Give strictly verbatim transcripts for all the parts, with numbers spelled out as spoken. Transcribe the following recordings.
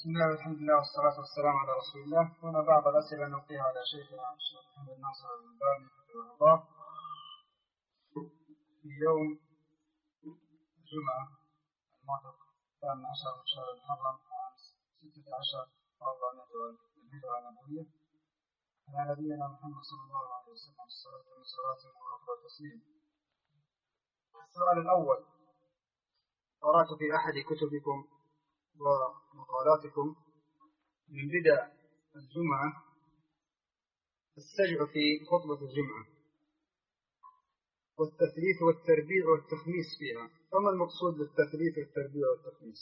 بسم الله والحمد لله والصلاة والسلام على رسول الله. هنا بعض الأسئلة نلقيها على شيخنا الشيخ محمد ناصر الألباني حفظه الله. في يوم الجمعة الموافق الثامن عشر من شهر المحرم عام ستة عشر وأربعمائة للهجرة النبوية على نبينا محمد صلى الله عليه وسلم الصلاة والسلام وأفضل التسليم. السؤال الأول: قرأت في أحد كتبكم ومقالاتكم من بدع الجمعة السجع في خطبة الجمعة والتثليث والتربيع والتخميس فيها، فما المقصود بالتثليث والتربيع والتخميس؟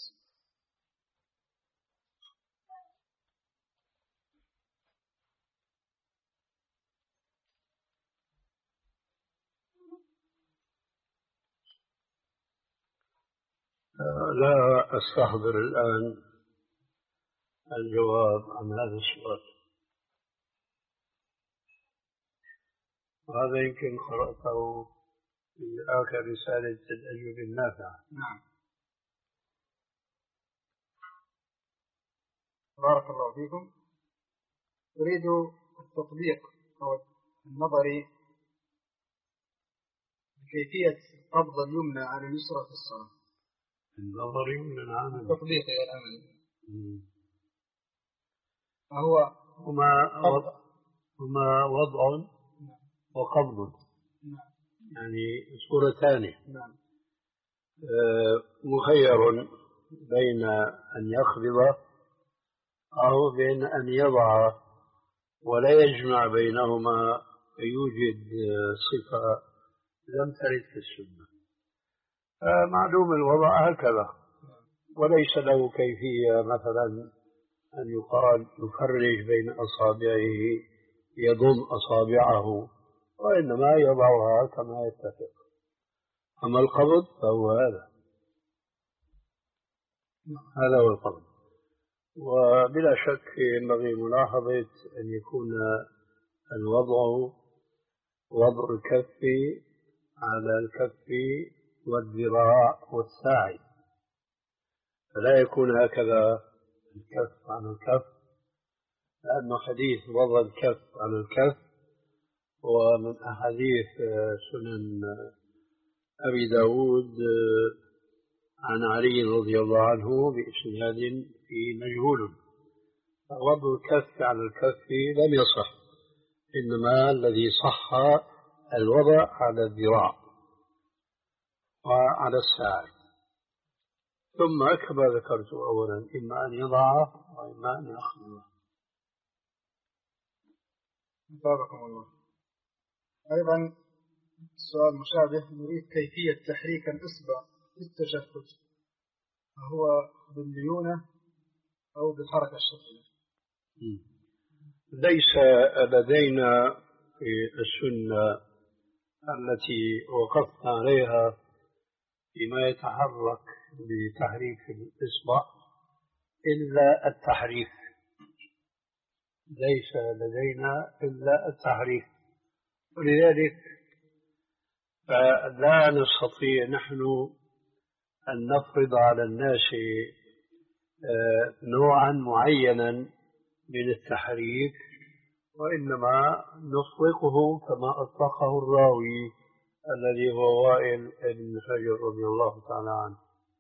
لا أستحضر الآن الجواب عن هذا السؤال، وهذا يمكن قرأته في آخر رسالة الأجوبة النافعة. نعم، بارك الله فيكم. أريد التطبيق أو النظري بكيفية قبض اليمنى على اليسرى في الصلاة. النظري من العمل، التطبيق إلى العمل. فهو هما هما وضع وقبض، يعني صورتان. نعم. مخير بين أن يقبض أو بين أن يضع ولا يجمع بينهما، يوجد صفة لم ترد في السنة. معلوم الوضع هكذا، وليس له كيفية مثلا أن يقال يفرج بين أصابعه، يضم أصابعه، وإنما يضعها كما يتفق. أما القبض فهو هذا هذا هو القبض. وبلا شك ينبغي ملاحظة أن يكون الوضع وضع الكف على الكف والذراع والساعد، فلا يكون هكذا الكف على الكف، لأنه حديث وضع الكف على الكف ومن أحاديث سنن أبي داود عن علي رضي الله عنه بإسناد فيه مجهول. وضع الكف على الكف لم يصح، إنما الذي صح الوضع على الذراع وعلى الساعد، ثم كما ذكرت أولا إما أن يضعه وإما أن يخفضه. باركم الله. أيضا سؤال مشابه، نريد كيفية تحريك الإصبع في التشهد، هو بالليونة أو بالحركة الشديدة؟ ليس لدينا في السنة التي وقفنا عليها فيما يتحرك بتحريك الإصبع إلا التحريك، ليس لدينا إلا التحريك، ولذلك فلا نستطيع نحن أن نفرض على الناس نوعا معينا من التحريك، وإنما نطلقه كما أطلقه الراوي الذي هو وائل بن حجر رضي الله تعالى عنه،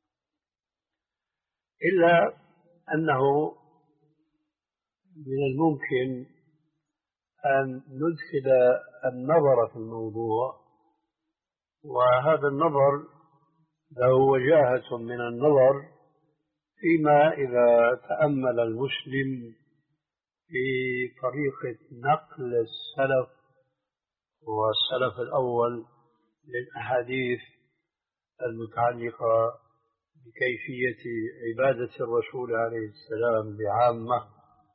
إلا أنه من الممكن أن ندخل النظر في الموضوع، وهذا النظر له وجاهة من النظر فيما إذا تأمل المسلم في طريقة نقل السلف والسلف الأول للأحاديث المتعلقة بكيفية عبادة الرسول عليه السلام بعامة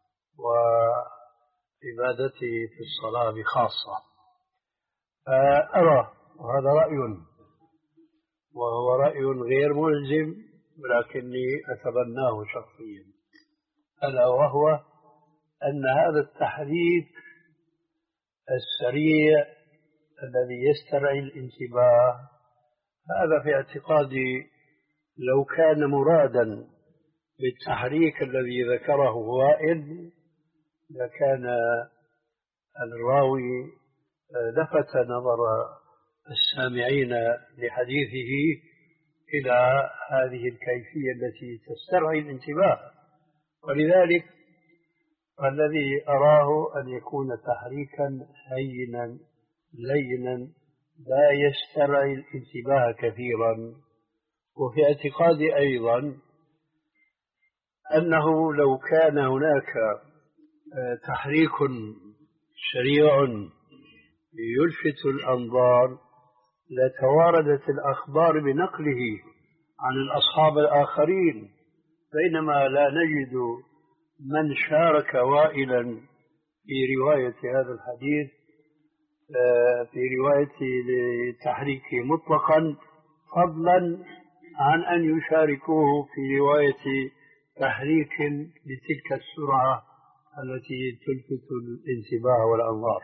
وعبادته في الصلاة بخاصة. فأرى، وهذا رأي وهو رأي غير ملزم ولكني أتبناه شخصيا، ألا وهو أن هذا التحريك السريع الذي يسترعي الانتباه، هذا في اعتقادي لو كان مرادا بالتحريك الذي ذكره وائل لكان الراوي لفت نظر السامعين لحديثه إلى هذه الكيفية التي تسترعي الانتباه، ولذلك الذي أراه أن يكون تحريكا هينا لينا لا يسترعي الانتباه كثيرا. وفي اعتقادي أيضا أنه لو كان هناك تحريك سريع يلفت الأنظار لتواردت الأخبار بنقله عن الأصحاب الآخرين، بينما لا نجد من شارك وائلا في رواية هذا الحديث في رواية لتحريكه مطلقا، فضلا عن أن يشاركوه في رواية تحريك بتلك السرعة التي تلفت الانتباه والأنظار.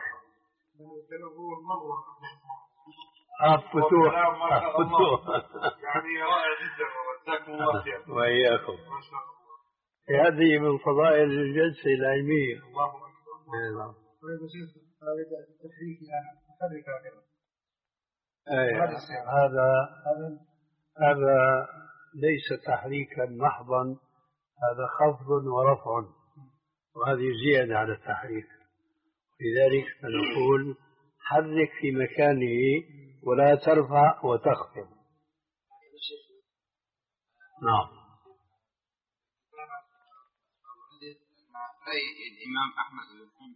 أفتوح أفتوح يعني رائع جدا، وجزاكم الله خير. وإياكم. هذه من فضائل الجلسة العلمية. الله أكبر. طيب شيخ، هذا التحريك يعني محرك هكذا. هذا هذا ليس تحريكا محضا، هذا خفض ورفع، وهذه زيادة على التحريك. لذلك نقول حرك في مكانه ولا ترفع وتخفض. نعم. أي الإمام أحمد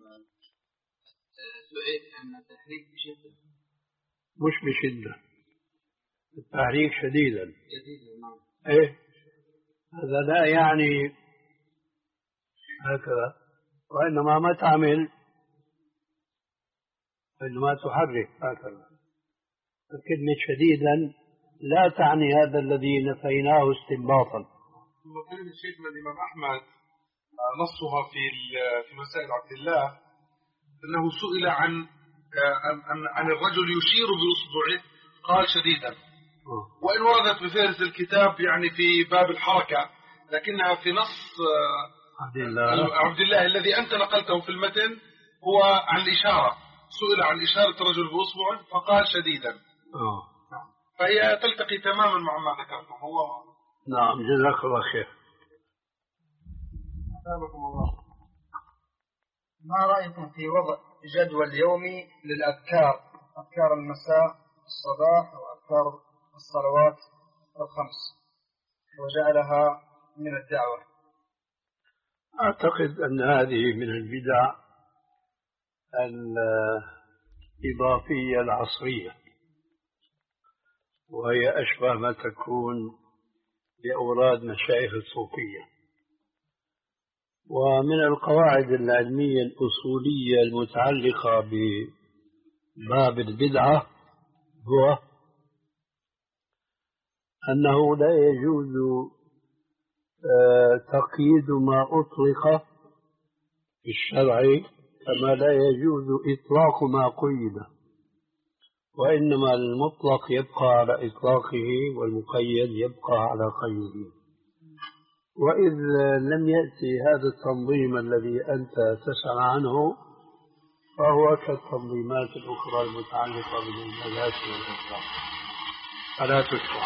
سئل أن التحريك بشدة، مش بشدة، التحريك شديدا. شديدا نعم. إيه، هذا لا يعني هكذا، وإنما ما تعمل إنما تحرك هكذا. كلمة شديدا لا تعني هذا الذي نفيناه استنباطا. وكلمة شيخنا الإمام أحمد نصها في في مسائل عبد الله أنه سئل عن عن عن الرجل يشير بإصبعه قال شديدا، وإن وردت بفهرس الكتاب يعني في باب الحركة، لكنها في نص عبد الله عبد الله الذي أنت نقلته في المتن هو عن الإشارة، سئل عن إشارة الرجل بإصبعه فقال شديدا. أوه. فهي تلتقي تماما مع ما ذكرتم. هو نعم، جزاك الله خير. أثابكم الله. ما رأيكم في وضع جدول يومي للأذكار، أذكار المساء الصباح وأذكار الصلوات الخمس، وجعلها من الدعوة؟ أعتقد أن هذه من البدع الإضافية العصرية، وهي أشبه ما تكون بأوراد مشايخ الصوفية. ومن القواعد العلمية الأصولية المتعلقة بباب البدعة هو أنه لا يجوز تقييد ما أطلق في الشرع كما لا يجوز إطلاق ما قيد، وإنما المطلق يبقى على إطلاقه والمقيد يبقى على قيده. وإذ لم يأتي هذا التنظيم الذي أنت تسأل عنه فهو كالتنظيمات الأخرى المتعلقة بالمجالس والأذكار فلا تشرع.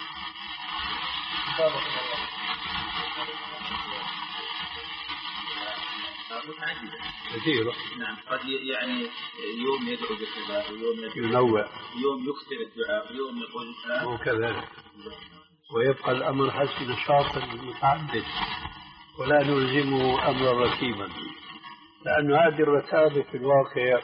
كثيرة. نعم، قد يعني يوم يدعو بالصلاة ويوم ينوع، يوم يكثر الدعاء ويوم يقول وكذلك، ويبقى الأمر حسب نشاط المتعدد ولا نلزمه أمرا رتيبا، لأن هذه الرتابة في الواقع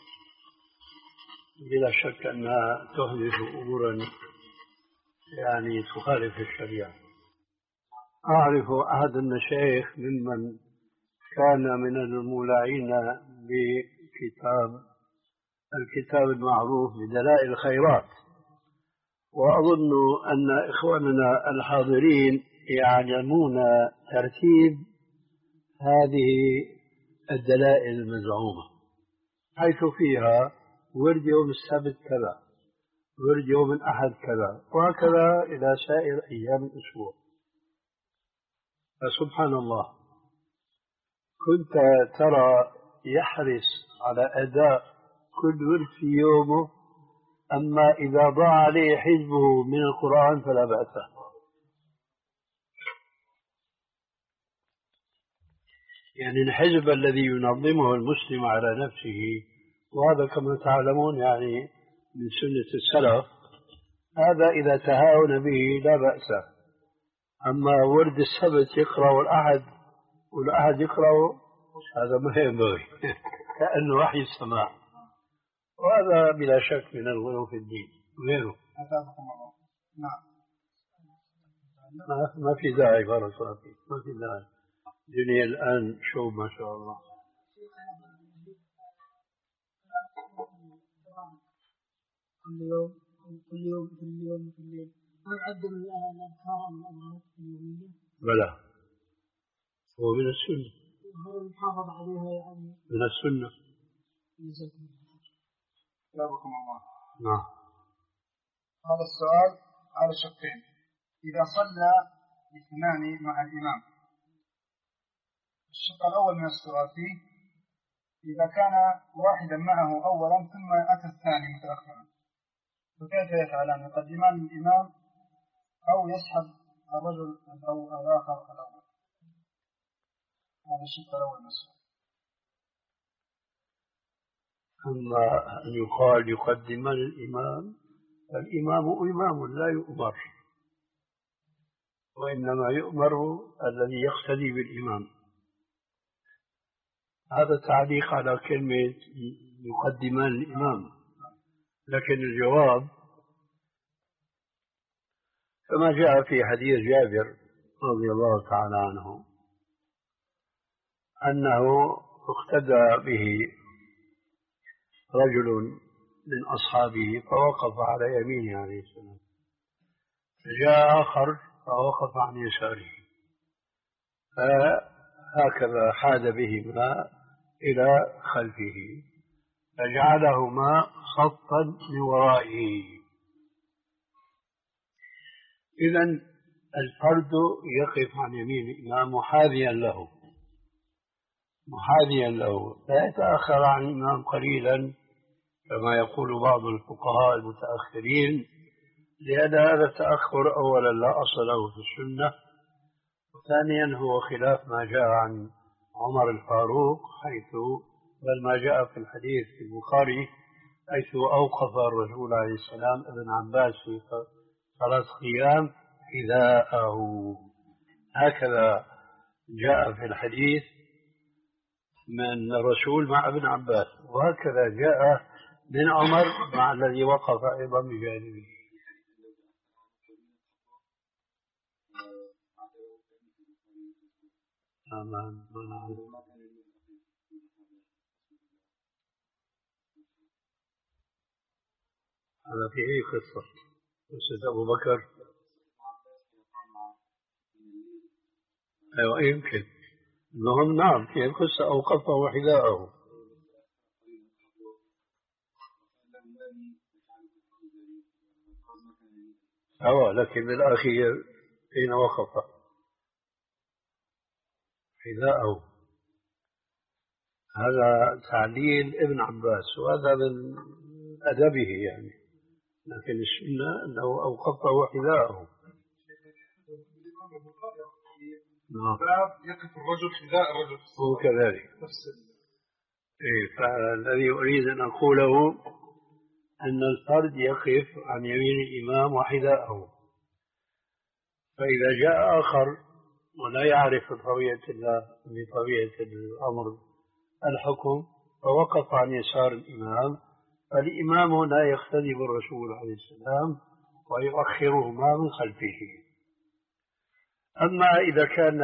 بلا شك أنها تحدث أمورا يعني تخالف الشريعة. أعرف أحد المشايخ ممن كان من المولعين بكتاب الكتاب المعروف بدلائل الخيرات، وأظن أن إخواننا الحاضرين يعلمون ترتيب هذه الدلائل المزعومة، حيث فيها ورد يوم السبت كذا، ورد يوم الأحد كذا، وهكذا إلى سائر أيام الأسبوع. فسبحان الله كنت ترى يحرص على أداء كل ورد في يومه، أما إذا ضاع عليه حزبه من القرآن فلا بأس. يعني الحزب الذي ينظمه المسلم على نفسه، وهذا كما تعلمون يعني من سنة السلف، هذا إذا تهاون به لا بأس. أما ورد السبت يقرأ والأحد والأحد يقرأ، هذا ما ينبغي كأنه وحي السماء، وهذا بلا شك من الغلو في الدين غيره. نعم. ما في داعي بارك الله فيك، ما في داعي. الدنيا الآن شو ما شاء الله. كل يوم كل يوم كل يوم كل يوم ما يعد من الأذكار اليومية؟ بلى، هو من السنة. هو المحافظة عليها يعني من السنة. جزاكم الله. نعم. هذا السؤال على شقين. إذا صلى اثنان مع الإمام، الشق الأول من السؤال فيه إذا كان واحدا معه أولا ثم أتى الثاني متأخرا، فكيف يفعلان؟ يقدمان الإمام أو يسحب الرجل أو الآخر الأول؟ هذا الشق الأول من السؤال. أما أن يقال يقدمان الإمام، الإمام إمام لا يؤمر، وإنما يؤمر الذي يقتدي بالإمام. هذا تعليق على كلمة يقدمان الإمام، لكن الجواب كما جاء في حديث جابر رضي الله تعالى عنه أنه اقتدى به رجل من أصحابه فوقف على يمينه عليه السلام، فجاء آخر فوقف عن يساره، فهكذا حاد بهما إلى خلفه فجعلهما خطا من ورائه. إذن الفرد يقف عن يمين الإمام محاذيا له محاذيا له لا يتأخر عن الإمام قليلا كما يقول بعض الفقهاء المتأخرين، لأن هذا التأخر أولا لا أصل له في السنة، وثانيا هو خلاف ما جاء عن عمر الفاروق، حيث بل ما جاء في الحديث في البخاري حيث أوقف الرسول عليه السلام ابن عباس في ثلاث قيام حذاءه. هكذا جاء في الحديث من الرسول مع ابن عباس، وهكذا جاء من عمر مع الذي وقف أيضا بجانبه. آمين. هذا في أي قصة؟ قصة أبو بكر؟ أيوة يمكن. المهم نعم في القصة أوقفه حذاءه. أيوة لكن بالأخير حين وقف حذاءه. هذا تعليل ابن عباس، وهذا من أدبه يعني، لكن السنة أنه أوقفه حذاءه. نعم. يقف الرجل حذاء الرجل هو كذلك. إيه، فالذي أريد أن أقوله أن الفرد يقف عن يمين الإمام وحذاءه، فإذا جاء آخر ولا يعرف بطبيعة الله بطبيعة الأمر الحكم فوقف عن يسار الإمام، فالإمام لا يقتدي بالرسول عليه السلام ويؤخرهما من خلفه. أما إذا كان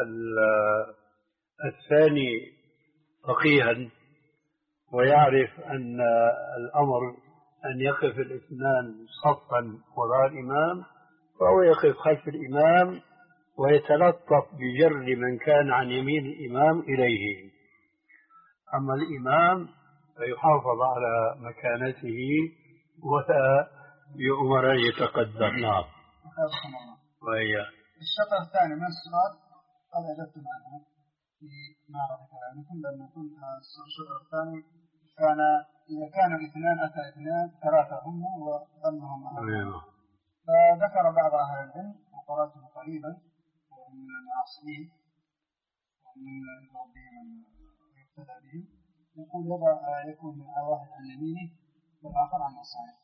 الثاني فقيها ويعرف أن الأمر أن يقف الاثنان صفا وراء الإمام، فهو يقف خلف الإمام ويتلطف بجر من كان عن يمين الإمام إليه. أما الإمام فيحافظ على مكانته ولا يؤمر أن يتقدم. نعم. الشق الثاني من السؤال قد أجبتم عنه في معرض كلامكم لأن يكون الشرط الثاني كان إذا كان الاثنان أتى اثنان ثلاثة هم وظنهم أهم. فذكر بعض أهل العلم وقرأته قريبا من المعاصرين ومن المربين يقتدى بهم يقول يضع يكون واحد عن يمينه والآخر عن يساره.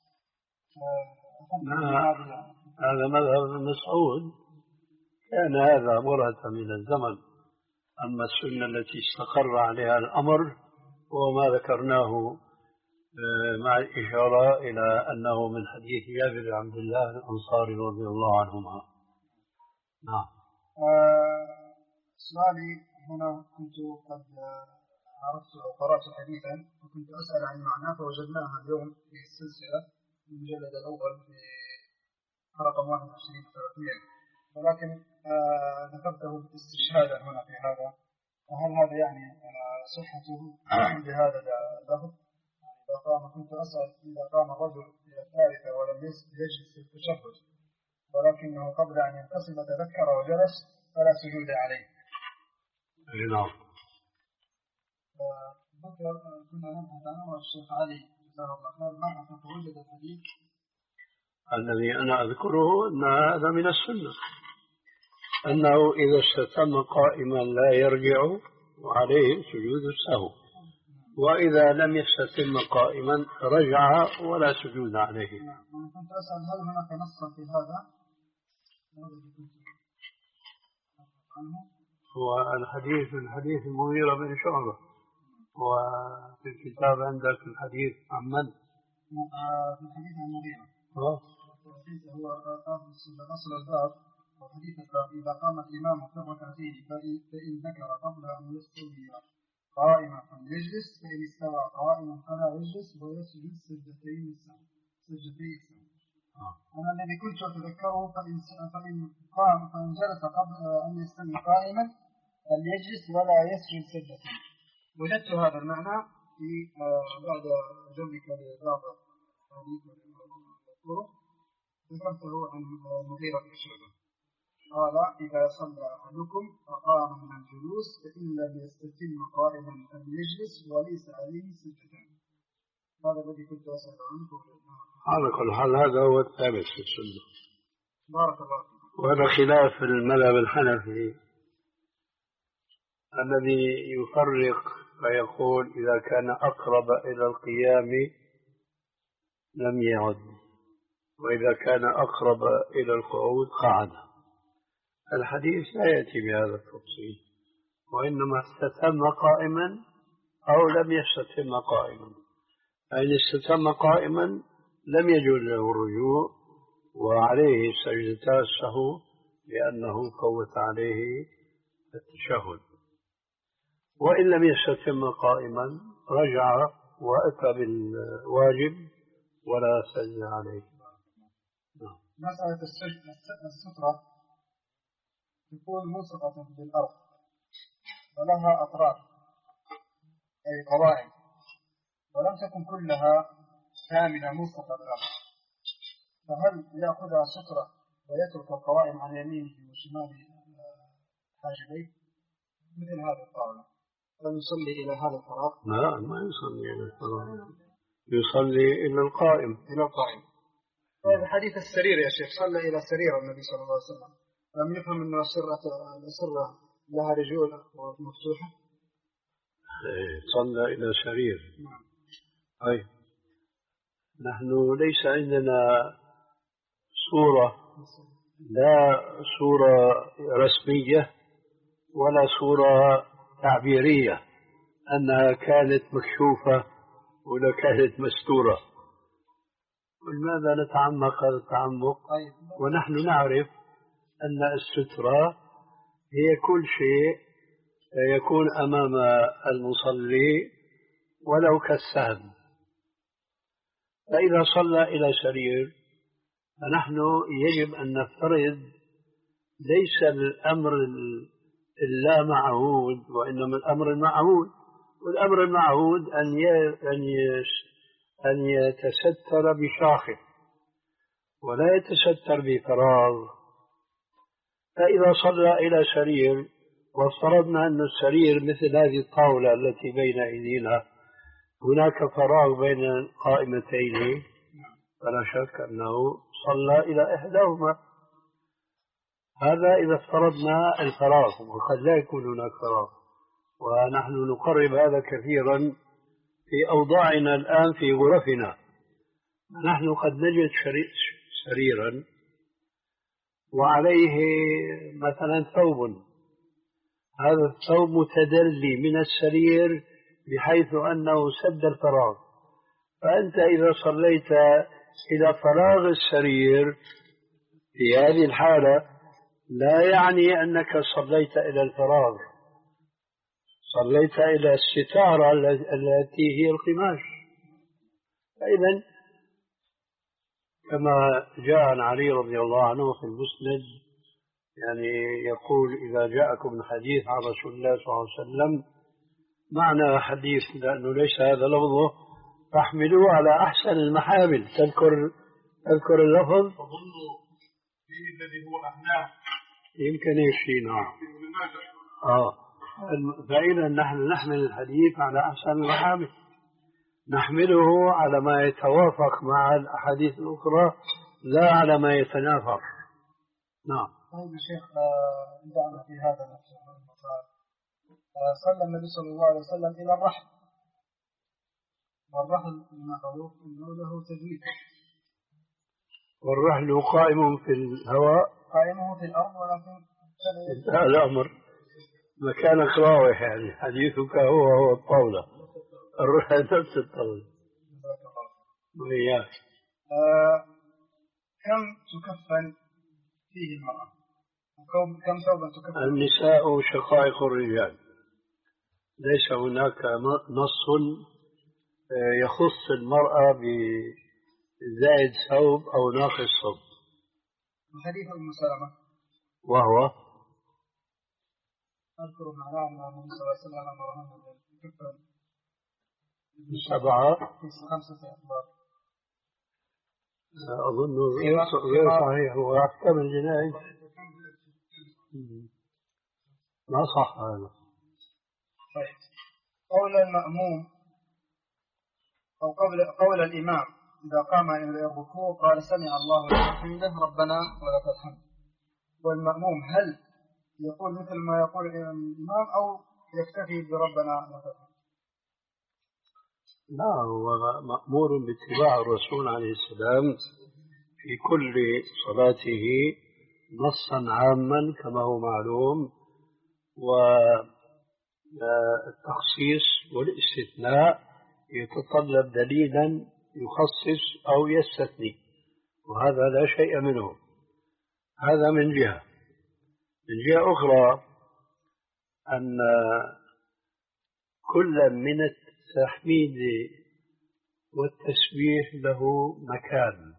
هذا مذهب ابن مسعود، كان هذا مرة من الزمن. أما السنة التي استقر عليها الأمر وما ذكرناه مع الإشارة إلى أنه من حديث جابر بن عبد الله الأنصاري رضي الله عنهما. نعم. سؤالي هنا كنت قد عرفت أو قرأت حديثا وكنت أسأل عن معناه فوجدناها اليوم في السلسلة المجلد الأول في رقم واحد وعشرين ثلاثمائة، ولكن آه ذكرته استشهادا هنا في هذا. وهل هذا يعني آه صحته بهذا اللفظ؟ إذا قام كنت أسأل إذا قام الرجل إلى الثالثة ولم يجلس في التشهد ولكنه قبل أن ينتصب تذكر وجلس فلا سجود عليه. نعم. ذكر كنا نبحث عنه والشيخ علي جزاه الله خير ما تتوجد الحديث الذي أنا أذكره أن هذا من السنة، أنه إذا استتم قائما لا يرجع وعليه سجود السهو، وإذا لم يستتم قائما رجع ولا سجود عليه. نعم. كنت أسأل هل هناك نص في هذا؟ هو الحديث من حديث المغيرة بن شعبة، وفي الكتاب عندك الحديث عن من؟ في الحديث عن المغيرة. اه. هو أصل الباب وحديث الباب إذا قام الإمام في الركعتين فإن ذكر قبل أن يستوي قائما فليجلس، فإن استوى قائما فلا يجلس ويسجد سجدتين السهو سجدتي السهو. أنا الذي كنت أتذكره فإن فإن قام فإن جلس قبل أن يستوي قائما فليجلس ولا يسجد سجدتين. وجدت هذا المعنى في بعد جمعك لبعض الحديث والطرق ذكرته عن المغيرة بن شعبة قال إذا صلى أحدكم فقام من الجلوس فإن لم يستتم قائما فليجلس وليس عليه سجدتان. هذا الذي كنت أسأل عنه. على كل حال هذا هو الثابت في السنة. بارك الله فيك. وهذا خلاف المذهب الحنفي الذي يفرق فيقول إذا كان أقرب إلى القيام لم يعد، وإذا كان أقرب إلى القعود قعد. الحديث لا يأتي بهذا التفصيل، وإنما استتم قائما أو لم يستتم قائما. فإن استتم قائما لم يجوز له الرجوع وعليه سجدتا السهو لأنه فوت عليه التشهد، وإن لم يستتم قائما رجع وأتى بالواجب ولا سجد عليه. مسألة السترة تكون ملصقة بالأرض ولها أطراف أي قوائم، ولم تكن كلها كاملة ملصقة بالأرض، فهل يأخذها سترة ويترك القوائم عن يمينه وشماله حاجبيه مثل هذا الطاولة؟ هل يصلي إلى هذا الفراغ؟ لا، ما يصلي إلى الفراغ، يصلي إلى القائم. إلى القائم. طيب حديث السرير يا شيخ، صلى إلى سرير النبي صلى الله عليه وسلم، لم يفهم أن السرة السرة لها رجول مفتوحة؟ صلى إلى سرير. نعم. أي نحن ليس عندنا صورة، لا صورة رسمية ولا صورة تعبيرية أنها كانت مكشوفة ولا كانت مستورة. ولماذا نتعمق هذا التعمق ونحن نعرف أن السترة هي كل شيء يكون أمام المصلي ولو كالسهم. فإذا صلى إلى سرير فنحن يجب أن نفترض ليس الأمر اللا معهود وإنما الأمر المعهود، والأمر المعهود أن أن يتستر بشاخص ولا يتستر بفراغ. فإذا صلى إلى سرير وافترضنا أن السرير مثل هذه الطاولة التي بين أيدينا، هناك فراغ بين القائمتين، فلا شك أنه صلى إلى إحداهما. هذا إذا افترضنا الفراغ، وقد لا يكون هناك فراغ، ونحن نقرب هذا كثيرا في أوضاعنا الآن في غرفنا. نحن قد نجد سريرا وعليه مثلا ثوب، هذا الثوب متدلي من السرير بحيث أنه سد الفراغ، فأنت إذا صليت إلى فراغ السرير في هذه الحالة لا يعني أنك صليت إلى الفراغ، صليت إلى الستارة التي هي القماش. فإذا كما جاء عن علي رضي الله عنه في المسند، يعني يقول إذا جاءكم الحديث عن رسول الله صلى الله عليه وسلم، معنى حديث لأنه ليس هذا لفظه، فاحملوه على أحسن المحامل. تذكر تذكر اللفظ؟ أظن فيه الذي هو أهناه، يمكن يشي. نعم. آه فإذا نحن نحمل الحديث على أحسن المحامل، نحمله على ما يتوافق مع الأحاديث الأخرى لا على ما يتنافر. نعم. طيب يا شيخ، دعنا في هذا المسار. صلى النبي صلى الله عليه وسلم إلى الرحل، والرحل معروف أنه له تجويد، والرحل قائم في الهواء، قائمه في الأرض، ولكن انتهى الأمر مكانك راوح، يعني حديثك هو هو الطاولة، الرحل نفس الطاولة. وإياك. آه كم تكفن فيه المرأة؟ كم ثوبا تكفن؟ النساء شقائق الرجال، ليس هناك نص يخص المرأة بزائد ثوب أو ناقص ثوب. حديث أم سلمة وهو أذكر معناه أن النبي صلى الله عليه وسلم أمرهم بكفن سبعة في خمسة أخبار. أظن غير صحيح، هو أحكام الجنائز ما صح هذا. طيب، قول المأموم أو قول قول الإمام إذا قام إلى الركوع قال سمع الله لمن حمده ربنا ولك الحمد، والمأموم هل يقول مثل ما يقول الإمام أو يكتفي بربنا ولك الحمد؟ لا، هو مأمور باتباع الرسول عليه السلام في كل صلاته نصا عاما كما هو معلوم، والتخصيص والاستثناء يتطلب دليلا يخصص أو يستثني، وهذا لا شيء منه. هذا من جهة. من جهة أخرى أن كل من التحميد والتسبيح له مكان.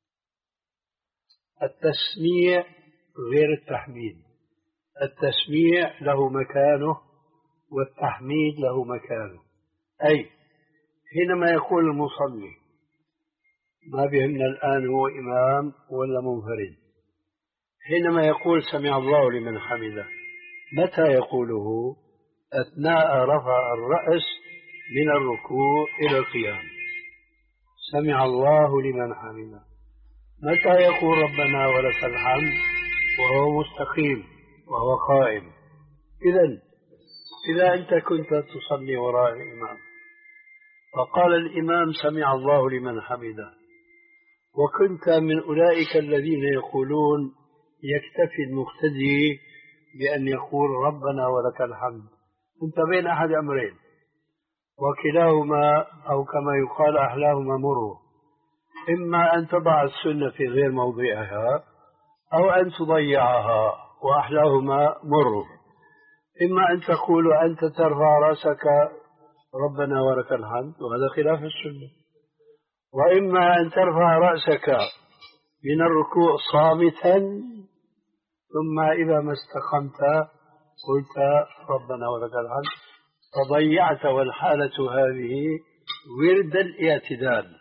التسميع غير التحميد، التسميع له مكانه والتحميد له مكانه. أي حينما يقول المصلي، ما بهمنا الآن هو إمام ولا منفرد، حينما يقول سمع الله لمن حمده، متى يقوله؟ أثناء رفع الرأس من الركوع إلى القيام، سمع الله لمن حمده. متى يقول ربنا ولك الحمد؟ وهو مستقيم وهو قائم. إذن إذا أنت كنت تصلي وراء الإمام فقال الإمام سمع الله لمن حمده، وكنت من أولئك الذين يقولون يكتفي المقتدي بأن يقول ربنا ولك الحمد، أنت بين أحد أمرين، وكلاهما أو كما يقال أحلاهما مر، إما أن تضع السنة في غير موضعها أو أن تضيعها، وأحلاهما مر. إما أن تقول أنت ترفع رأسك ربنا ولك الحمد، وهذا خلاف السنة، وإما أن ترفع رأسك من الركوع صامتا، ثم إذا ما استقمت قلت ربنا ولك الحمد، فضيعت والحالة هذه ورد الاعتدال.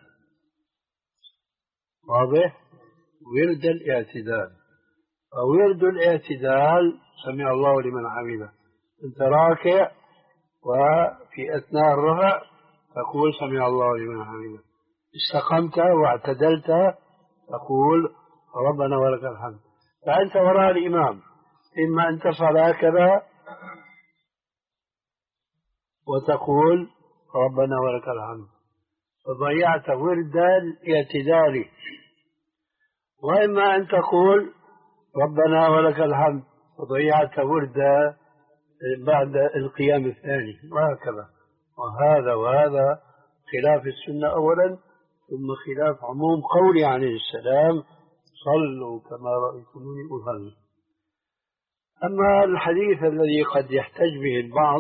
واضح؟ ورد الاعتدال. فورد الاعتدال سمع الله لمن حمده، أنت راكع وفي أثناء الرفع تقول سمع الله لمن حمده، استقمت واعتدلت تقول ربنا ولك الحمد. فأنت وراء الإمام، إما أن تفعل هكذا وتقول ربنا ولك الحمد فضيعت ورد الاعتدال، وإما أن تقول ربنا ولك الحمد فضيعت ورد بعد القيام الثاني، وهكذا. وهذا وهذا خلاف السنة أولا، ثم خلاف عموم قوله عليه السلام صلوا كما رأيتموني أصلي. أما الحديث الذي قد يحتج به البعض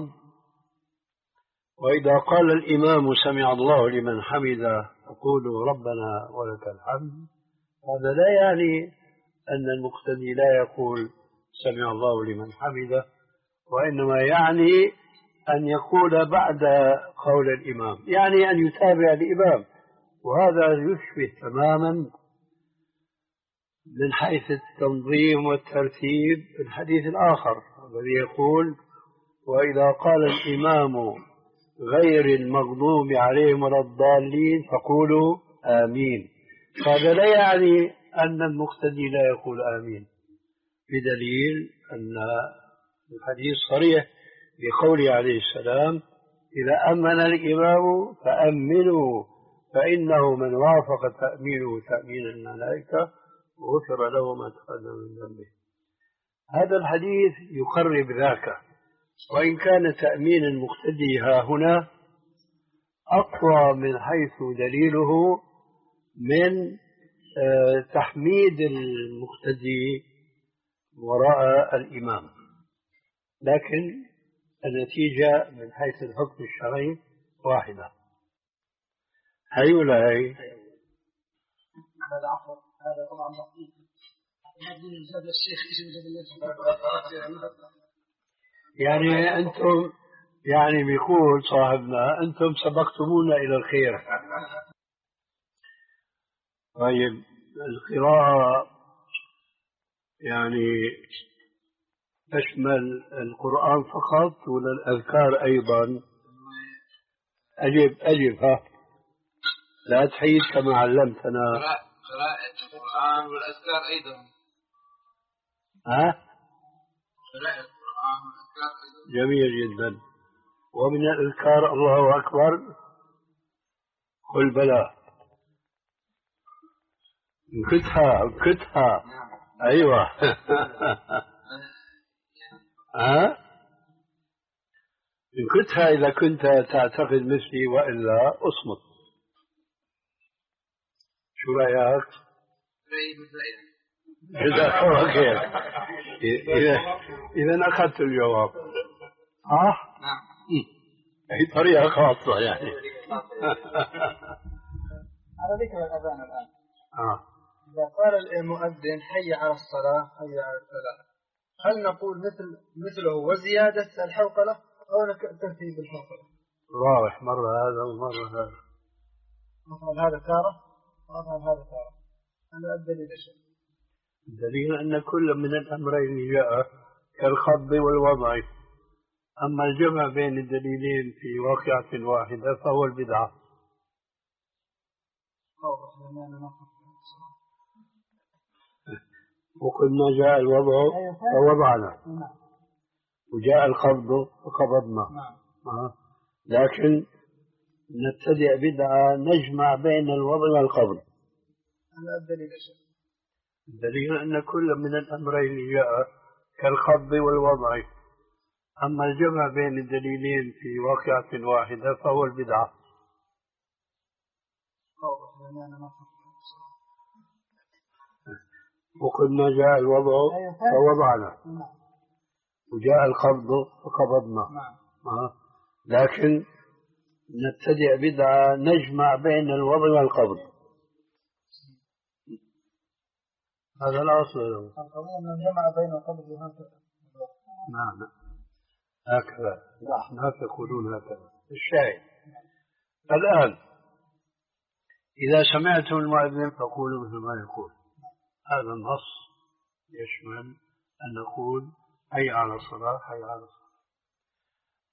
وإذا قال الإمام سمع الله لمن حمده فقولوا ربنا ولك الحمد، هذا لا يعني أن المقتدي لا يقول سمع الله لمن حمده، وإنما يعني أن يقول بعد قول الإمام، يعني أن يتابع الإمام. وهذا يشبه تماما من حيث التنظيم والترتيب الحديث الآخر الذي يقول وإذا قال الإمام غير المغضوب عليهم ولا الضالين فقولوا آمين. هذا لا يعني أن المقتدي لا يقول آمين، بدليل أن الحديث صريح بقوله عليه السلام إذا أمن الإمام فأمنوا فإنه من وافق تأمينه تأمين الملائكة غفر له ما تقدم من ذنبه. هذا الحديث يقرب ذاك، وإن كان تأمين المقتدي ها هنا أقوى من حيث دليله من تحميد المقتدي وراء الإمام، لكن النتيجة من حيث الحكم الشرعي واحدة. هي ولا هي؟ هذا عفو، هذا طبعا بسيط. الشيخ يعني أنتم يعني بيقول صاحبنا أنتم سبقتمونا إلى الخير. طيب القراءة يعني تشمل القرآن فقط ولا الأذكار أيضا؟ أجب أجب ها، لا تحيد كما علمتنا. قراءة القرآن والأذكار أيضا. ها؟ قراءة القرآن والأذكار أيضا. جميل جدا. ومن الأذكار الله أكبر، قل بلى، انكتها انكتها. أيوة. ها؟ انكتها إذا كنت تعتقد مثلي، وإلا أصمت. شو رأيك؟ إذا هو كيف إذا إذا أخذت الجواب. ها؟ نعم. هي طريقة خاصة يعني. على ذكر الأذان الآن، آه. إذا قال المؤذن حي على الصلاة حي على الفلاح، هل نقول مثل مثله وزيادة الحوقلة أو نكتفي بالحوقلة؟ راوح مرة هذا ومرة هذا. مثلا هذا تارة ومثلا هذا تارة. أنا الدليل إيش؟ الدليل أن كل من الأمرين جاء كالخض والوضع، أما الجمع بين الدليلين في واقعة واحدة فهو البدعة. وقلنا جاء الوضع فوضعنا، وجاء الخفض فقبضنا. لكن نبتدئ بدعة نجمع بين الوضع والقبض. الدليل إيش؟ الدليل أن كل من الأمرين جاء كالخفض والوضع، أما الجمع بين الدليلين في واقعة واحدة فهو البدعة. وقلنا جاء الوضع فوضعنا، وجاء الخفض فقبضنا. لكن نبتدئ بدعة نجمع بين الوضع والقبض. هذا الأصل له. القضية أن الجمع بين القبض وهكذا. نعم هكذا، الأحناف يقولون هكذا. الشاهد الآن إذا سمعتم المؤذن فقولوا مثل ما يقول. هذا النص يشمل أن نقول حي على الصلاة حي على الصلاة.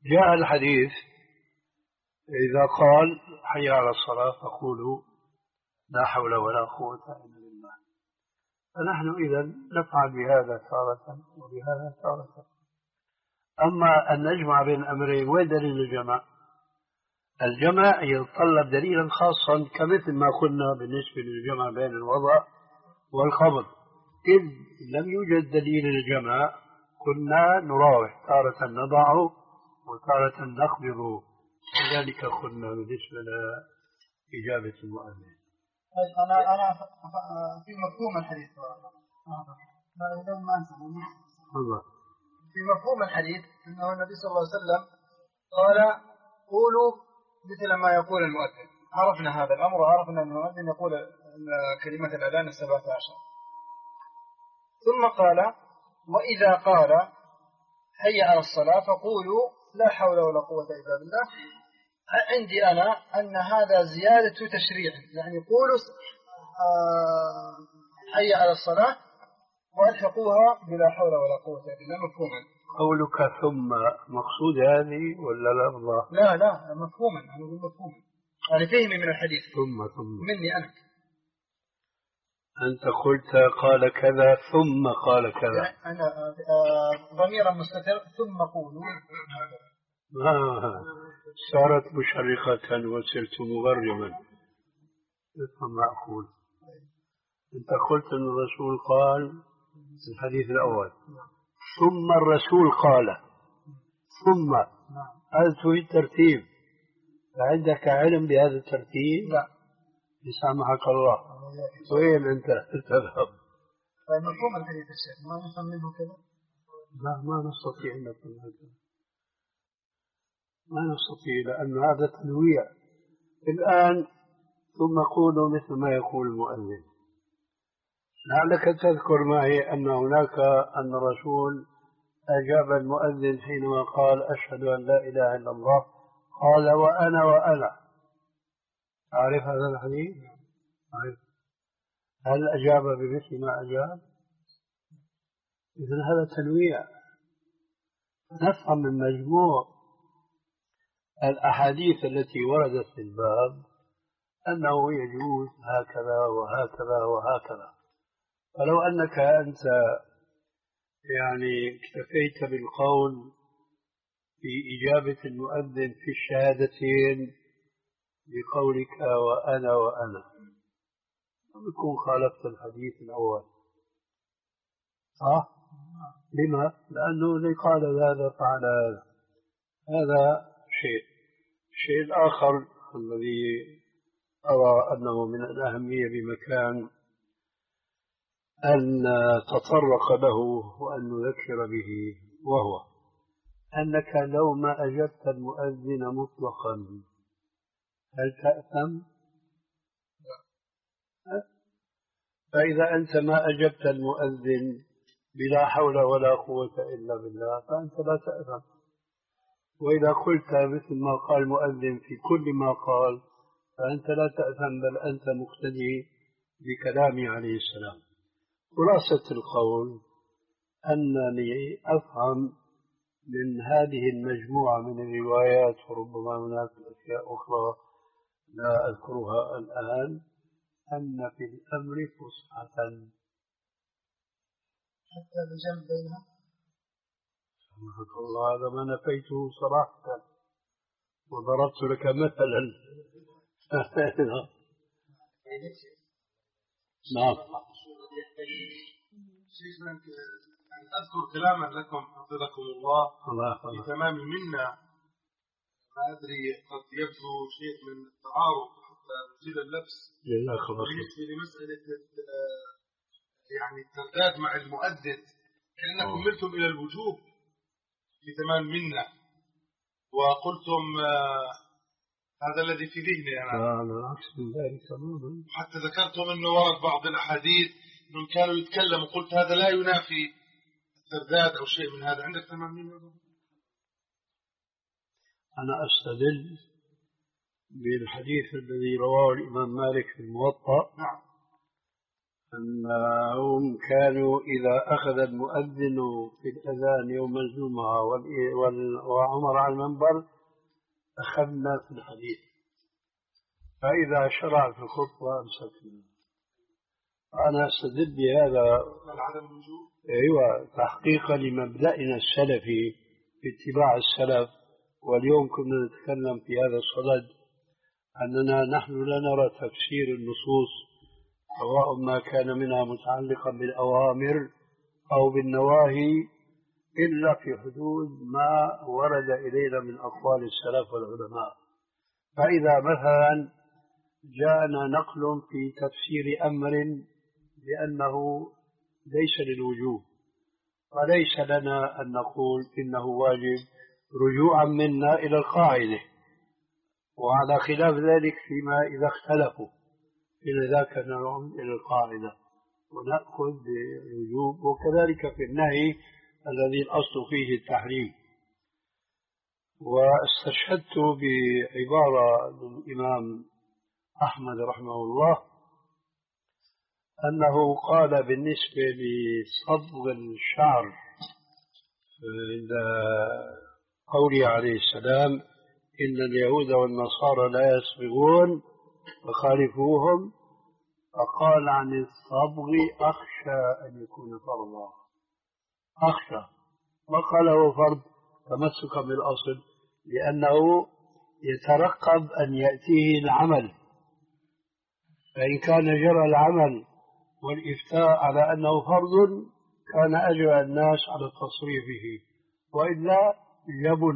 جاء الحديث إذا قال حي على الصلاة فقولوا لا حول ولا قوة إلا بالله. فنحن إذا نفعل بهذا تارة وبهذا تارة. أما أن نجمع بين الأمرين، وين دليل الجمع؟ الجمع يتطلب دليلا خاصا كمثل ما قلنا بالنسبة للجمع بين الوضع والخبر. إذ لم يوجد دليل الجمع كنا نراوح، تارة نضع وتارة نخبر. كذلك قلنا بالنسبة لإجابة المؤمن. أنا أنا في مفهوم الحديث الله. في مفهوم الحديث أنه النبي صلى الله عليه وسلم قال قولوا مثل ما يقول المؤذن. عرفنا هذا الأمر وعرفنا أن المؤذن يقول كلمة الأذان السبعة عشر. ثم قال وإذا قال حي على الصلاة فقولوا لا حول ولا قوة إلا بالله. عندي أنا أن هذا زيادة تشريع، يعني قولوا حي على الصلاة وألحقوها بلا حول ولا قوة إلا بالله مفهوما. قولك ثم مقصود هذه ولا لا؟ الله لا لا مفهوما، أنا أقول مفهوما، يعني فهمي من الحديث ثم ثم مني أنا. أنت قلت قال كذا ثم قال كذا. يعني أنا ضميرا مستتر ثم قولوا. آه. صارت مشرقة وصرت مغرما. افهم ما أقول. أنت قلت أن الرسول قال في الحديث الأول ثم الرسول قال ثم. هذا تريد ترتيب، عندك علم بهذا الترتيب؟ لا. يسامحك الله. وين أنت تذهب؟ مفهوم الحديث الشيخ ما نفهم منه كذا؟ لا ما نستطيع أن نفهم هذا، ما نستطيع، لأن هذا تنويع. الآن ثم قولوا مثل ما يقول المؤذن. لعلك تذكر معي أن هناك أن الرسول أجاب المؤذن حينما قال أشهد أن لا إله إلا الله، قال وأنا وأنا. أعرف هذا الحديث؟ أعرف. هل أجاب بمثل ما أجاب؟ إذن هذا تنويع. نفهم من مجموع الأحاديث التي وردت في الباب أنه يجوز هكذا وهكذا وهكذا. فلو أنك أنت يعني اكتفيت بالقول في إجابة المؤذن في الشهادتين بقولك وأنا وأنا، يكون خالفت الحديث الأول. صح؟ لما؟ لأنه اللي قال هذا فعل هذا. هذا شيء. الشيء الآخر الذي أرى أنه من الأهمية بمكان أن تطرق له وأن نذكر به، وهو أنك لو ما أجبت المؤذن مطلقا هل تأثم؟ فإذا أنت ما أجبت المؤذن بلا حول ولا قوة إلا بالله فأنت لا تأثم. وإذا قلت مثل ما قال المؤذن في كل ما قال فأنت لا تأثم، بل أنت مقتدي بكلامه عليه السلام. خلاصة القول أنني أفهم من هذه المجموعة من الروايات، وربما هناك أشياء أخرى لا أذكرها الآن، أن في الأمر فسحة حتى بجنب بينها. سبحانك الله، هذا ما نفيته صراحة وضربت لك مثلا. نعم. شيخنا أذكر كلاما لكم حفظكم الله في تمام منا، ما أدري قد يبدو شيء من التعارض حتى نزيل اللبس بالنسبة لمسألة يعني الترداد مع المؤذن، كأنكم ملتم إلى الوجوب في تمام منا وقلتم هذا الذي في ذهني أنا. لا لا عكس ذلك تماما. حتى ذكرتم أنه ورد بعض الأحاديث أنهم كانوا يتكلموا، قلت هذا لا ينافي الترداد أو شيء من هذا. عندك تمام منا؟ أنا أستدل بالحديث الذي رواه الإمام مالك في الموطأ. نعم. أنهم كانوا إذا أخذ المؤذن في الأذان يوم الجمعة وعمر على المنبر أخذنا في الحديث، فإذا شرع في الخطبة أمسكنا. أنا أستدل بهذا أيوة تحقيقا لمبدأنا السلفي في اتباع السلف. واليوم كنا نتكلم في هذا الصدد أننا نحن لا نرى تفسير النصوص سواء ما كان منها متعلقا بالأوامر أو بالنواهي إلا في حدود ما ورد إلينا من أقوال السلف والعلماء. فإذا مثلا جاءنا نقل في تفسير أمر لأنه ليس للوجوب، وليس لنا أن نقول إنه واجب رجوعا منا إلى القاعدة، وعلى خلاف ذلك فيما إذا اختلفوا إلى ذاك نعود إلى القاعدة ونأخذ بالوجوب، وكذلك في النهي الذي الأصل فيه التحريم. واستشهدت بعبارة للإمام أحمد رحمه الله أنه قال بالنسبة لصبغ الشعر عند قوله عليه السلام إن اليهود والنصارى لا يصبغون فخالفوهم، فقال عن الصبغ أخشى أن يكون فرضا. أخشى ما قاله فرض تمسكا بالأصل لأنه يترقب أن يأتيه العمل، فإن كان جرى العمل والإفتاء على أنه فرض كان أجرى الناس على تصريفه، وإلا جبن.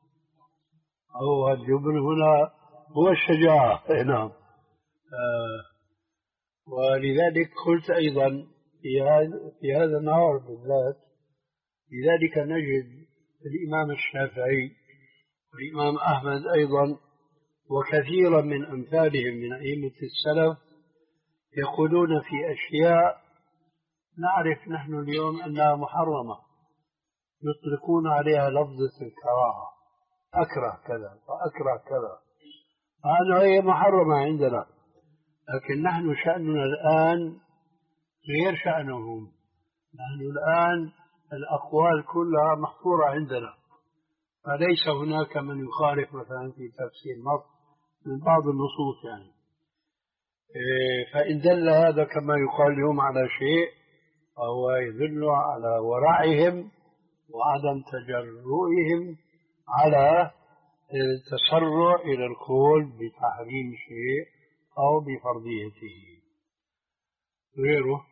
هو الجبن هنا هو الشجاعة. نعم. آه ولذلك قلت أيضا في هذا في هذا النهار بالذات، لذلك نجد الإمام الشافعي والإمام أحمد أيضا وكثيرا من أمثالهم من أئمة السلف يقولون في أشياء نعرف نحن اليوم أنها محرمة يطلقون عليها لفظة الكراهة، أكره كذا وأكره كذا، مع أنه هي محرمة عندنا، لكن نحن شأننا الآن غير شأنهم. نحن الآن الأقوال كلها محفورة عندنا، فليس هناك من يخالف مثلا في تفسير نص من بعض النصوص يعني. فإن دل هذا كما يقال اليوم على شيء فهو يدل على ورعهم وعدم تجرؤهم على التسرع إلى القول بتحريم شيء أو بفرضيته. غيره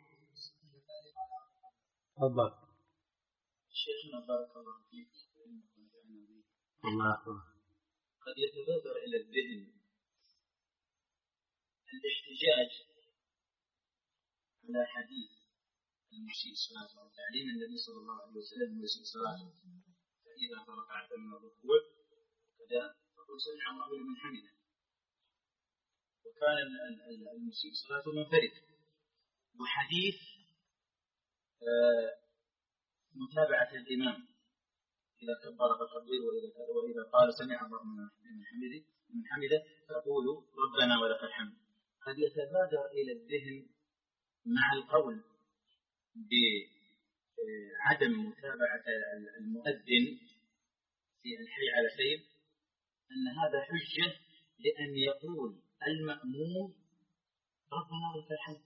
تفضل. شيخنا بارك الله فيك، الله قد يتبادر إلى الذهن الاحتجاج على حديث المسيء صلاته وتعليم النبي صلى الله عليه وسلم المسيء صلاته، فإذا ركعت من الركوع كذا فقل سمع الله لمن حمده، وكان المسيء صلاته منفرد. وحديث متابعة الإمام إذا كبر فكبر وإذا وإذا قال سمع الله لمن حمده من حمده فقول ربنا ولك الحمد. قد يتبادر إلى الذهن مع القول بعدم متابعة المؤذن في الحي على خير أن هذا حجة لأن يقول المأموم ربنا ولك الحمد،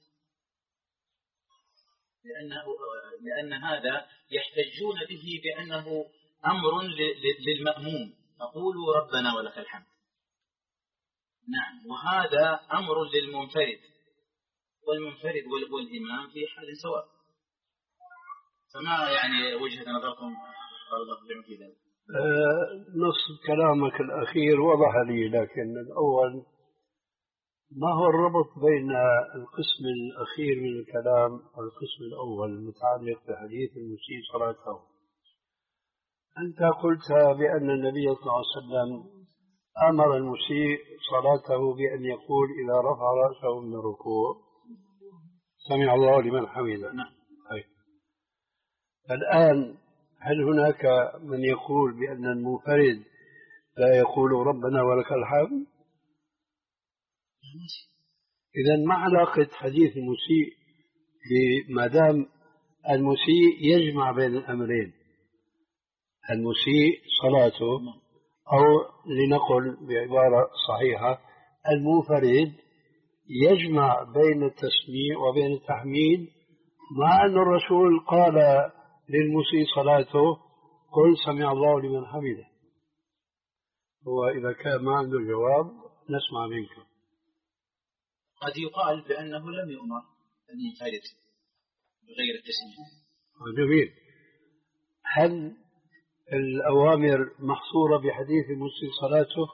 لأنه لأن هذا يحتجون به بأنه أمر للمأموم فقولوا ربنا ولك الحمد. نعم، وهذا أمر للمنفرد، والمنفرد والإمام في حال سواء. فما يعني وجهة نظركم قال الله في ذلك؟ نص كلامك الأخير وضح لي، لكن الأول ما هو الربط بين القسم الأخير من الكلام والقسم الأول المتعلق بحديث المسيء صلاته؟ أنت قلت بأن النبي صلى الله عليه وسلم أمر المسيء صلاته بأن يقول إذا رفع رأسه من الركوع سمع الله لمن حمده. طيب الآن هل هناك من يقول بأن المنفرد لا يقول ربنا ولك الحمد؟ إذن ما علاقة حديث المسيء ما دام المسيء يجمع بين الأمرين، المسيء صلاته، أو لنقل بعبارة صحيحة المنفرد يجمع بين التسميع وبين التحميد، مع أن الرسول قال للمسيء صلاته قل سمع الله لمن حمده. هو إذا كان ما عنده جواب نسمع منك. قد يقال بأنه لم يؤمر أن ينفرد بغير التسميع. جميل. هل الأوامر محصورة بحديث المسيء صلاته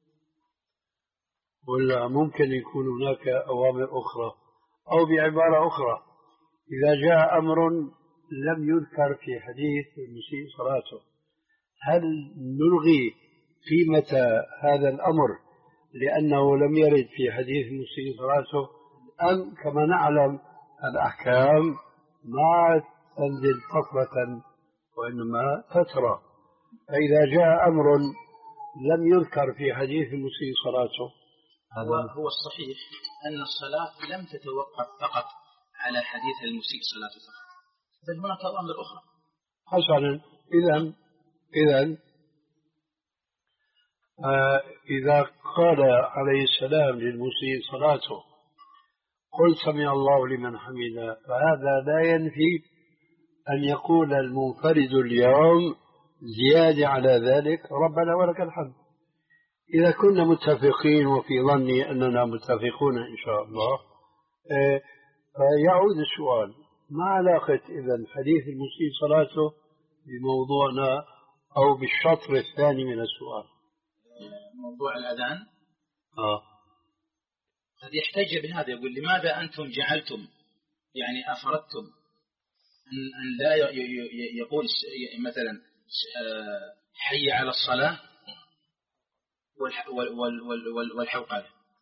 ولا ممكن يكون هناك أوامر أخرى؟ أو بعبارة أخرى، إذا جاء أمر لم يذكر في حديث المسيء صلاته هل نلغي قيمة هذا الأمر لأنه لم يرد في حديث المسيء صلاته، أم كما نعلم الأحكام ما تنزل فطرة وإنما فترة، فإذا جاء أمر لم يذكر في حديث المسيء صلاته؟ هو, هو الصحيح أن الصلاة لم تتوقف فقط على حديث المسيء صلاته فقط، بل هناك أوامر أخرى. حسنا، إذن إذن آه إذا قال عليه السلام للمسيء صلاته قل سمع الله لمن حمده، فهذا لا ينفي أن يقول المنفرد اليوم زيادة على ذلك ربنا ولك الحمد. إذا كنا متفقين وفي ظني أننا متفقون إن شاء الله، آه فيعود السؤال: ما علاقة إذن حديث المسيء صلاته بموضوعنا أو بالشطر الثاني من السؤال؟ موضوع الأذان آه. قد يحتج بهذا، يقول لماذا أنتم جعلتم يعني أفردتم أن, أن لا يقول مثلا حي على الصلاة والحوقلة،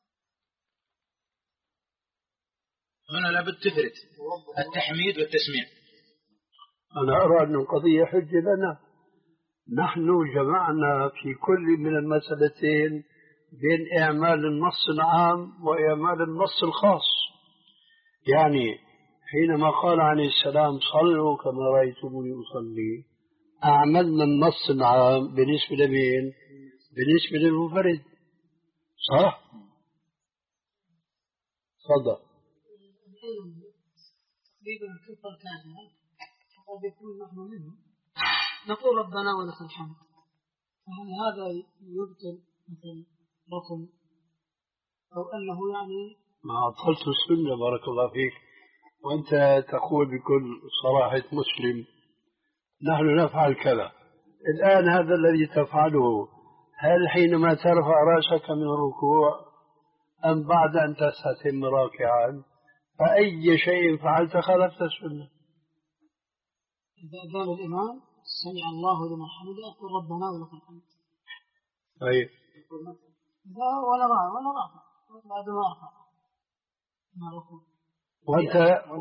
هنا لابد تفرد التحميد والتسميع. أنا أرى أن القضية حجة لنا، نحن جمعنا في كل من المسألتين بين إعمال النص العام وإعمال النص الخاص. يعني حينما قال عليه السلام صلوا كما رأيتموني أصلي، أعملنا النص العام بالنسبة لمين؟ بالنسبة للمنفرد، صح؟ تفضل. تقريبا كفر كامل قد يكون نحن منه نقول ربنا ولك الحمد، فهل هذا يبطل مثلا ركن أو أنه يعني ما أبطلت السنة بارك الله فيك، وأنت تقول بكل صراحة مسلم نحن نفعل كذا. الآن هذا الذي تفعله هل حينما ترفع رأسك من الركوع أم بعد أن تستتم راكعا؟ فأي شيء فعلت خالفت السنة. إذا قال الإمام سمع الله لمن حمده أقول ربنا ولك الحمد. طيب. لا ولا رأى ولا رأى بعد ما أرفع ما ركوع. وأنت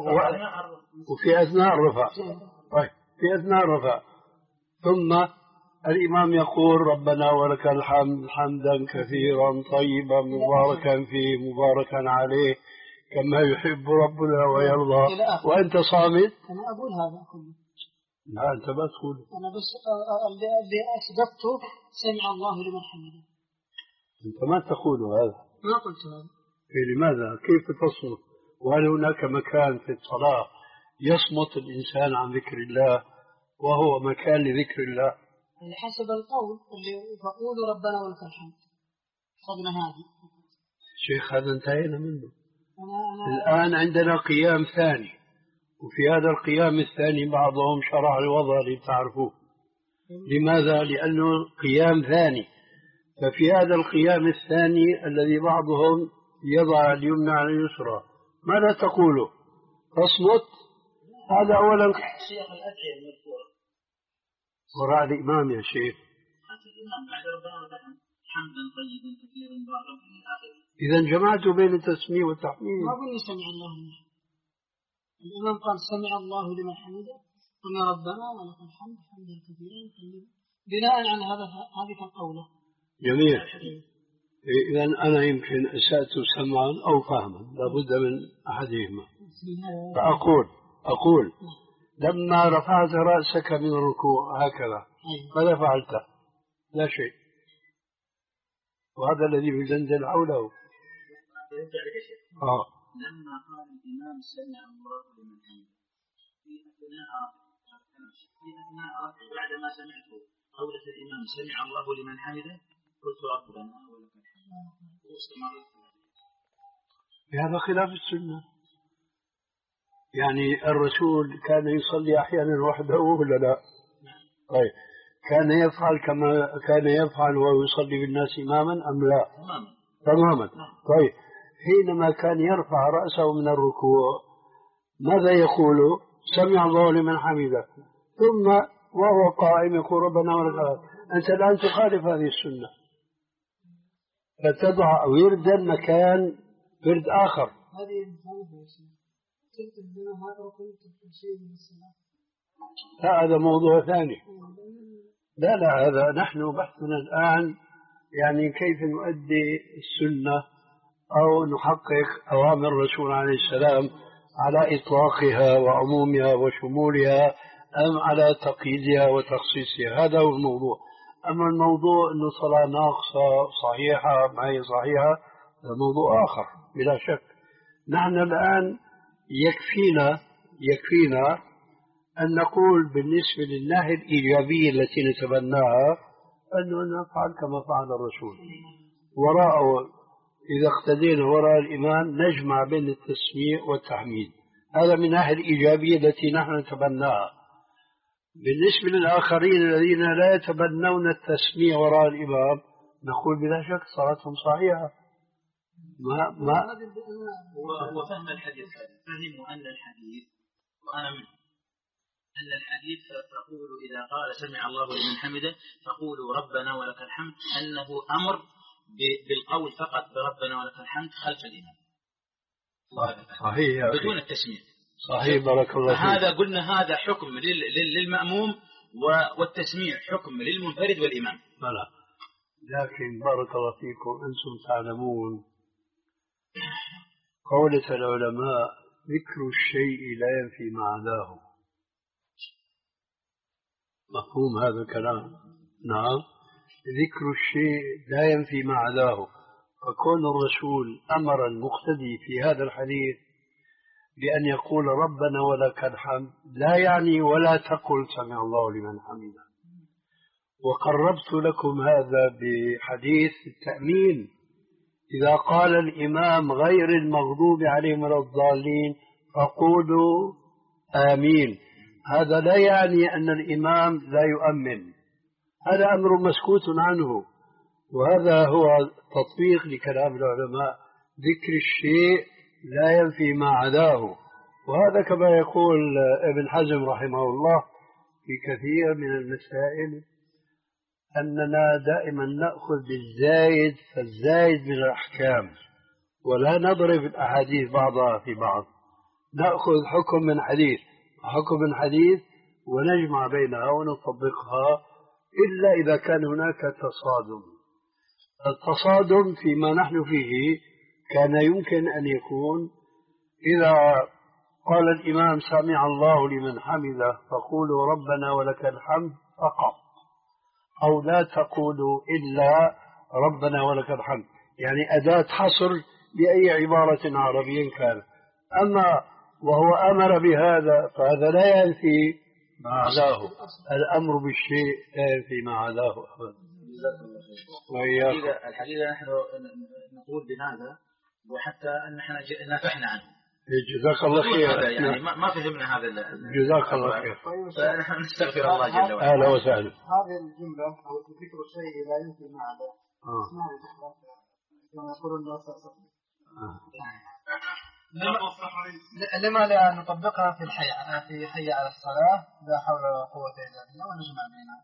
وفي أثناء الرفع. طيب في أثناء الرفع ثم الإمام يقول ربنا ولك الحمد حمدا كثيرا طيبا مباركا فيه مباركا عليه كما يحب ربنا ويرضى، وأنت صامت. أنا أقول هذا كله. لا أنت ما تقول. أنا بس اللي أثبته سمع الله لمن حمده. أنت ما تقول هذا. ما قلت هذا. إيه لماذا؟ كيف تصمت؟ وهل هناك مكان في الصلاة يصمت الإنسان عن ذكر الله وهو مكان لذكر الله؟ على حسب القول اللي فقول ربنا ولك الحمد خذنا هذه. شيخ هذا انتهينا منه. أنا أنا الآن عندنا قيام ثاني، وفي هذا القيام الثاني بعضهم شرع الوضع لتعرفوه. لماذا؟ لأنه قيام ثاني، ففي هذا القيام الثاني الذي بعضهم يضع اليمنى على اليسرى ماذا تقول؟ تصمت؟ هذا أولا شيخ الأدعية المذكورة وراء الإمام يا شيخ. الإمام بعد ربنا حمدا طيبا كثيرا مباركا في الآخر. إذا جمعت بين التسميع والتحميد. ما قلنا سمع الله لمن حمده. الإمام قال سمع الله لمن حمده قلنا ربنا ولك الحمد حمدا كثيرا طيبا بناء على هذا هذه القولة. جميل. إذا أنا يمكن أسأت سمعا أو فهما لابد من أحدهما. فأقول أقول لما رفعت رأسك من الركوع هكذا ماذا فعلت؟ لا شيء. وهذا الذي يزلزل حوله. آه. لما قال الإمام سمع الله لمن حمده في أثناء في أثناء بعد ما سمعت قولة الإمام سمع الله لمن حمده قلت ربنا ولك الحمد واستمرت. هذا خلاف السنة. يعني الرسول كان يصلي أحيانا وحده ولا لا؟ طيب كان يفعل كما كان يفعل وهو يصلي بالناس إماما أم لا؟ تماما. تماما. طيب حينما كان يرفع رأسه من الركوع ماذا يقول؟ سمع الله لمن حمده، ثم وهو قائم يقول ربنا ولك الحمد. أنت الآن تخالف هذه السنة فتضع وردا مكان ورد آخر. هذه المخالفة يا شيخ. كنت بما هذا وكنت في شيء من الصلاة. هذا موضوع ثاني. لا لا هذا نحن بحثنا الآن يعني كيف نؤدي السنة أو نحقق أوامر الرسول عليه السلام على إطلاقها وعمومها وشمولها أم على تقييدها وتخصيصها. هذا هو الموضوع. أما الموضوع أنه صلاة ناقصة صحيحة معي صحيحة هذا موضوع آخر بلا شك. نحن الآن يكفينا يكفينا أن نقول بالنسبة للناحية الإيجابية التي نتبناها أنه نفعل كما فعل الرسول وراءه. إذا اقتدينا وراء الإمام نجمع بين التسميع والتحميد. هذا من الناحية الإيجابية التي نحن نتبناها. بالنسبة للآخرين الذين لا يتبنون التسميع وراء الإمام نقول بلا شك صلاتهم صحيحة. ما ما وفهم الحديث فهموا أن الحديث وأنا منه أن الحديث تقول إذا قال سمع الله لمن حمده فقولوا ربنا ولك الحمد أنه أمر بالقول فقط بربنا ولك الحمد خلف الإمام. صحيح بدون التسميع. صحيح بارك الله فيك. هذا قلنا هذا حكم للمأموم والتسميع حكم للمنفرد والإمام. لا لكن بارك الله فيكم أنتم تعلمون قولة العلماء ذكر الشيء لا ينفي معناه. مفهوم هذا الكلام؟ نعم ذكر الشيء لا ينفي معناه. فكون الرسول أمر المقتدي في هذا الحديث بأن يقول ربنا ولك الحمد لا يعني ولا تقل سمع الله لمن حمده. وقربت لكم هذا بحديث التأمين إذا قال الإمام غير المغضوب عليهم ولا الضالين فقولوا آمين. هذا لا يعني أن الإمام لا يؤمن. هذا أمر مسكوت عنه. وهذا هو تطبيق لكلام العلماء ذكر الشيء لا ينفي ما عداه. وهذا كما يقول ابن حزم رحمه الله في كثير من المسائل أننا دائما نأخذ بالزايد فالزايد من الأحكام ولا نضرب الأحاديث بعضها في بعض. نأخذ حكم من حديث حكم من حديث ونجمع بينها ونطبقها إلا إذا كان هناك تصادم. التصادم فيما نحن فيه كان يمكن أن يكون إذا قال الإمام سمع الله لمن حمده فقولوا ربنا ولك الحمد فقط أو لا تقولوا إلا ربنا ولك الحمد يعني أداة حصر بأي عبارة عربية كان. أما وهو أمر بهذا فهذا لا ينفي ما عداه. الأمر بالشيء لا ينفي ما عداه أبدا. الحقيقة نحن نقول بهذا وحتى أن نحن نافحنا عنه. جزاك الله خير. يعني ما فهمنا هذا. جزاك الله خير. فنحن نستغفر الله جل وعلا. أهلا وسهلا. هذه الجملة أو ذكر الشيء لا ينفي ما عداه. كما يقول الناس لما لا نطبقها في الحي في حي على الصلاة لا حول ولا قوة إلا بالله ونجمع بينها.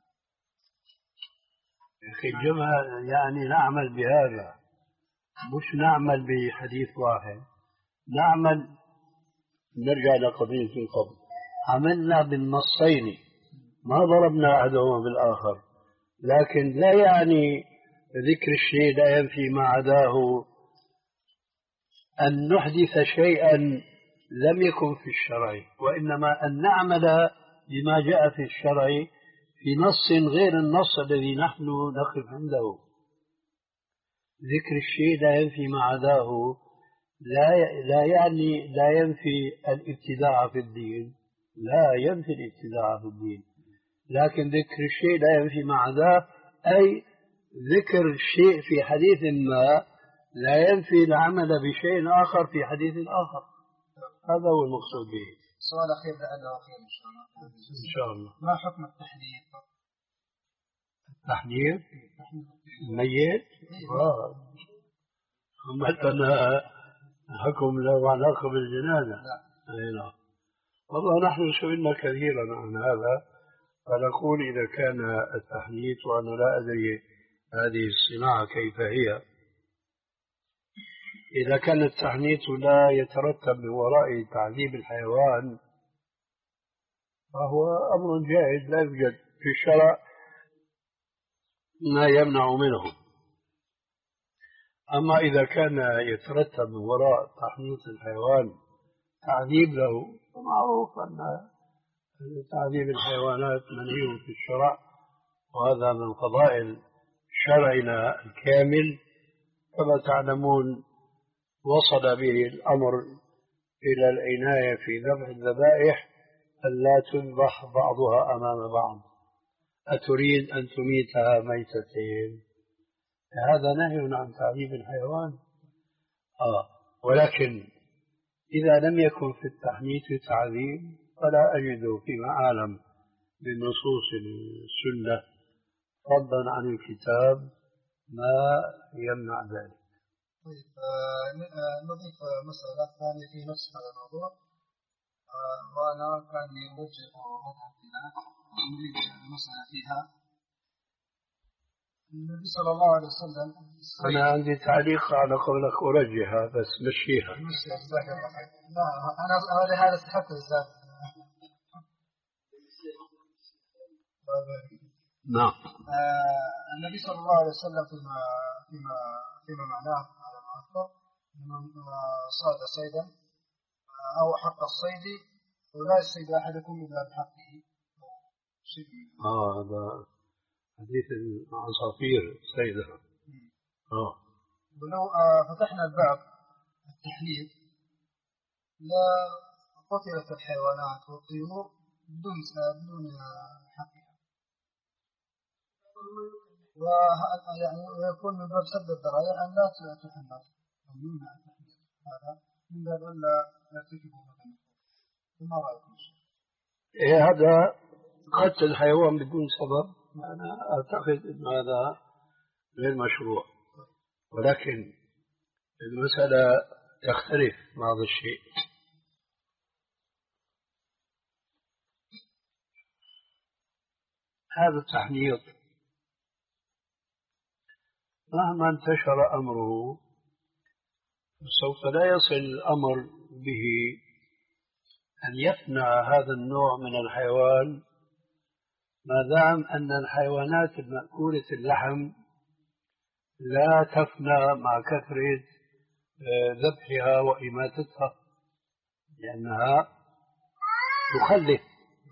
أخي الجمعة يعني نعمل بهذا مش نعمل بحديث واحد. نعمل نرجع لقضية من قبل عملنا بالنصين ما ضربنا أحدهما بالآخر. لكن لا يعني ذكر الشيء لا ينفي ما عداه أن نحدث شيئا لم يكن في الشرع، وإنما أن نعمل بما جاء في الشرع في نص غير النص الذي نحن نقف عنده. ذكر الشيء لا ينفي ما عداه، لا لا يعني لا ينفي الابتداع في الدين، لا ينفي الابتداع في الدين، لكن ذكر الشيء لا ينفي ما عداه، أي ذكر الشيء في حديث ما لا ينفي العمل بشيء آخر في حديث آخر. هذا هو المقصود به. سؤال أخير لعله أخير إن شاء الله. إن شاء الله. ما حكم التحنير؟ التحنير ميت؟ آه. مثلا حكم له علاقة بالجنازة؟ لا. أي نعم. والله نحن سئلنا كثيرا عن هذا، فنقول إذا كان التحنيط، وأنا لا أدري هذه الصناعة كيف هي، إذا كان التحنيط لا يترتب من وراء تعذيب الحيوان فهو أمر جائز، لا يوجد في الشرع ما يمنع منه. أما إذا كان يترتب من وراء تحنيط الحيوان تعذيب له، فمعروف أن تعذيب الحيوانات منهي في الشرع، وهذا من فضائل شرعنا الكامل. كما تعلمون وصل به الأمر إلى العناية في ذبح الذبائح ألا تذبح بعضها أمام بعض. أتريد أن تميتها ميتتين؟ هذا نهي عن تعذيب الحيوان. آه. ولكن إذا لم يكن في التحنيط تعذيب فلا أجد فيما أعلم من نصوص السنة فضلا عن الكتاب ما يمنع ذلك. طيب نضيف مسألة ثانية في نفس هذا الموضوع، وأنا كان يوجه مذهبنا نريد المسألة فيها. النبي صلى الله عليه وسلم أنا عندي تعليق على قولك أرجحها، بس مشيها. لا أنا أنا هذا استحقت الزاد. نعم. النبي صلى الله عليه وسلم فيما فيما فيما معناه على ما أذكر من صاد صيدا أو حق الصيد ولا يصيد أحدكم إلا بحقه. آه هذا حديث العصافير صيدة. آه. ولو فتحنا الباب التحليل لا قتلت الحيوانات والطيور بدون بدون حقها، ويعني ويكون من باب سد الذرائع أن لا تحمل أو يمنع التحميل، هذا من باب ألا يرتكبوا مثلا. ثم رأيكم إيه هذا قتل الحيوان بدون سبب، أنا أعتقد أن هذا غير مشروع، ولكن المسألة تختلف بعض الشيء. هذا التحنيط مهما انتشر أمره سوف لا يصل الأمر به أن يفنى هذا النوع من الحيوان، ما دام أن الحيوانات المأكولة اللحم لا تفنى مع كثرة ذبحها وإماتتها، لأنها تخلف.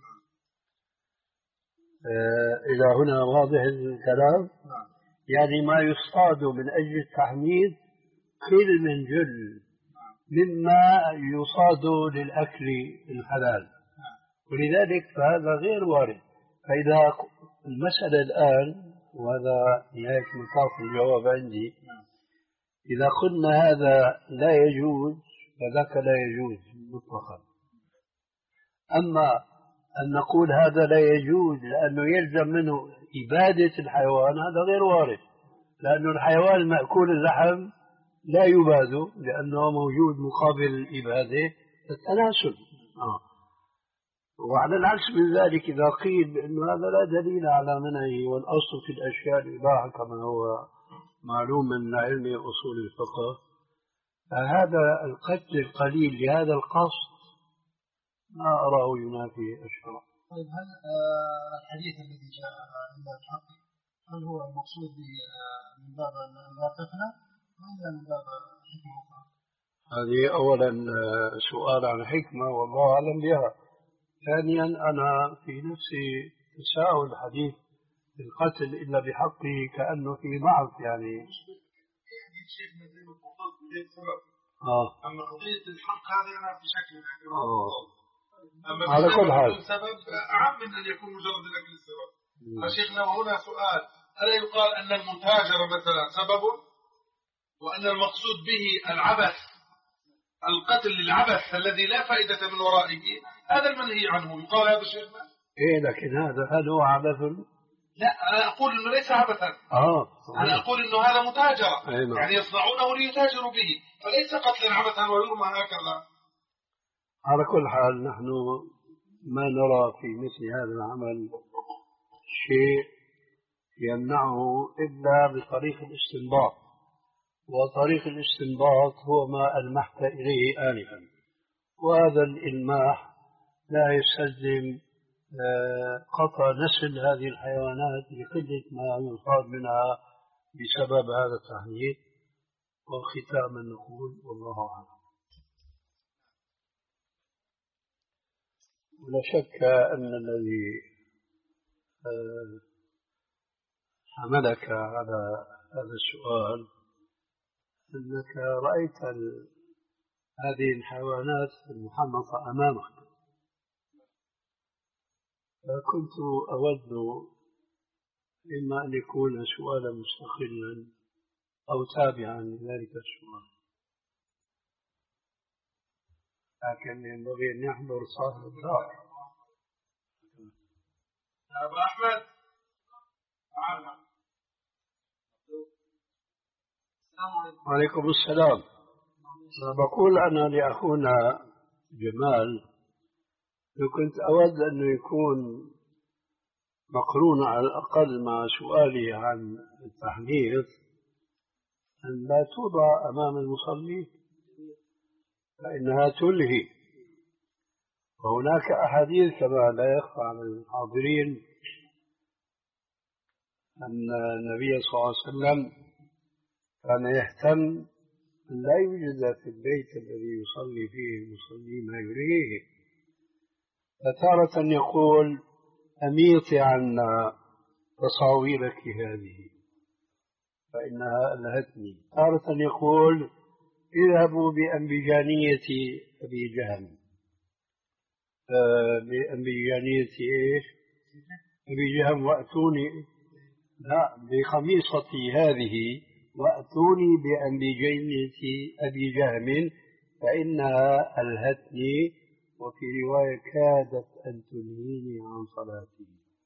إلى هنا واضح الكلام؟ يعني ما يصطاد من أجل التحميد قل من جل مما يصاد للأكل الحلال، ولذلك فهذا غير وارد. فإذا المسألة الآن، وهذا نهاية مطاف الجواب عندي، إذا قلنا هذا لا يجوز فذاك لا يجوز مطلقا. أما أن نقول هذا لا يجوز لأنه يلزم منه إبادة الحيوان، هذا غير وارد، لأن الحيوان المأكول اللحم لا يباد لأنه موجود مقابل الإبادة التناسل. آه. وعلى العكس من ذلك إذا قيل أنه هذا لا دليل على منعه، والأصل في الأشياء الإباحة كما هو معلوم من علم أصول الفقه، فهذا القتل القليل لهذا القصد ما أراه ينافي الشرع. طيب هل الحديث الذي جاء عند الحق هل هو المقصود به من باب لا تفنى ولا من باب حكمة أخرى؟ هذه أولا سؤال عن حكمة والله أعلم بها. ثانيا أنا في نفسي تساؤل حديث القتل إلا بحقه كأنه في ضعف يعني. شيخنا زي ما تفضلت بديت سبب. آه. أما قضية الحق هذه أنا بشكل احتمال. أما على كل حال سبب أعم من أن يكون مجرد الأكل السبب. فشيخنا وهنا سؤال، ألا يقال أن المتاجرة مثلا سبب وأن المقصود به العبث، القتل للعبث الذي لا فائدة من ورائه، هذا المنهي عنه، يقال هذا شيخنا؟ إيه لكن هذا هل هو عبث؟ لا أنا أقول إنه ليس عبثا. آه أنا أقول إنه هذا متاجرة. أيوة. يعني يصنعونه ليتاجروا به، فليس قتلا عبثا ويرمى هكذا. على كل حال نحن ما نرى في مثل هذا العمل شيء يمنعه إلا بطريق الاستنباط، وطريق الاستنباط هو ما ألمحت إليه آنفا، وهذا الإلماح لا يستلزم قطع نسل هذه الحيوانات لقلة ما يصاب منها بسبب هذا التحنيط. وختاما نقول والله أعلم. ولا شك أن الذي حملك على هذا السؤال أنك رأيت هذه الحيوانات المحنطة أمامك، فكنت أود إما أن يكون سؤالا مستقلا أو تابعا لذلك السؤال، لكن ينبغي أن يحضر صاحب الدار. يا أبا أحمد وعليكم السلام. بقول أنا لأخونا جمال كنت أود أنه يكون مقرون على الأقل مع سؤالي عن التحنيط أن لا توضع أمام المصلي فإنها تلهي. وهناك أحاديث كما لا يخفى على الحاضرين أن النبي صلى الله عليه وسلم كان يهتم أن لا يوجد في البيت الذي يصلي فيه المصلي ما يلهيه، فتارة يقول أميطي عنا تصاويرك هذه فإنها ألهتني، تارة يقول اذهبوا بأنبجانية أبي جهم، آه بأنبجانية إيش؟ أبي جهم وأتوني، لا بخميصتي هذه وأتوني بأنبجانية أبي جهم فإنها ألهتني، وفي رواية كادت أن تنهيني عن صلاتي.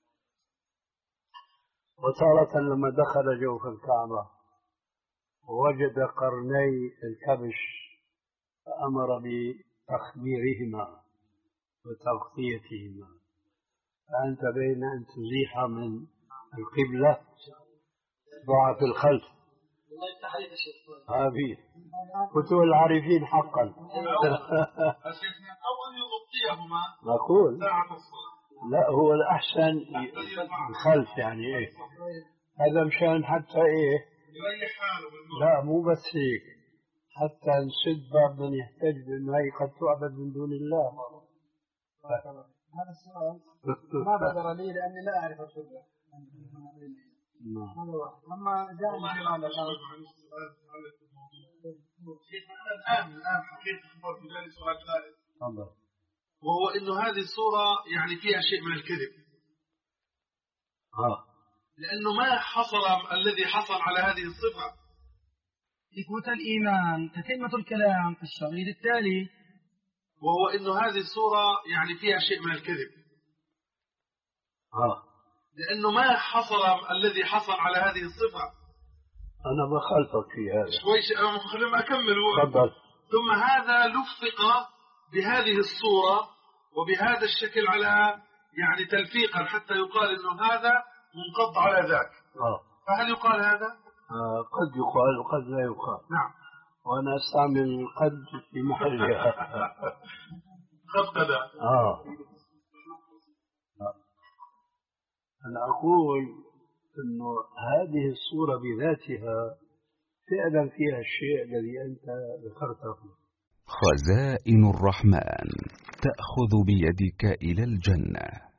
وتارة لما دخل جوف الكعبة ووجد قرني الكبش فأمر بتخميرهما وتغطيتهما، فأنت بين أن تزيح من القبلة ضع في الخلف. الله يفتح عليك يا شيخ. هذه كتب العارفين حقا. أو أن يغطيهما نقول ساعة الصلاة. لا هو الأحسن الخلف يعني إيه هذا مشان حتى إيه يريح حاله. لا مو بس هيك، حتى نسد بعض من يحتاج بأنه هي قد تعبد من دون الله. هذا السؤال ما بدر لي لأني لا أعرف القبلة. هذا واحد. أما جاءني سؤال الآن الآن الآن حقيقة خبر في ذلك سؤال ثالث، تفضل، وهو إنه هذه الصورة يعني فيها شيء من الكذب. آه. لأنه ما حصل الذي حصل على هذه الصفة. إخوة الإيمان تتمة الكلام في الشريط التالي، وهو إنه هذه الصورة يعني فيها شيء من الكذب. آه. لأنه ما حصل الذي حصل على هذه الصفة. أنا بخالفك في هذا شوي خلينا أكمل. تفضل. ثم هذا لفق بهذه الصورة وبهذا الشكل على يعني تلفيقا حتى يقال إنه هذا منقض على ذاك. آه. فهل يقال هذا؟ آه قد يقال وقد لا يقال. نعم. وأنا أستعمل قد في محلها. قد قد. آه. أنا أقول أنه هذه الصورة بذاتها فعلا فيها الشيء الذي أنت ذكرته، خزائن الرحمن تأخذ بيدك إلى الجنة.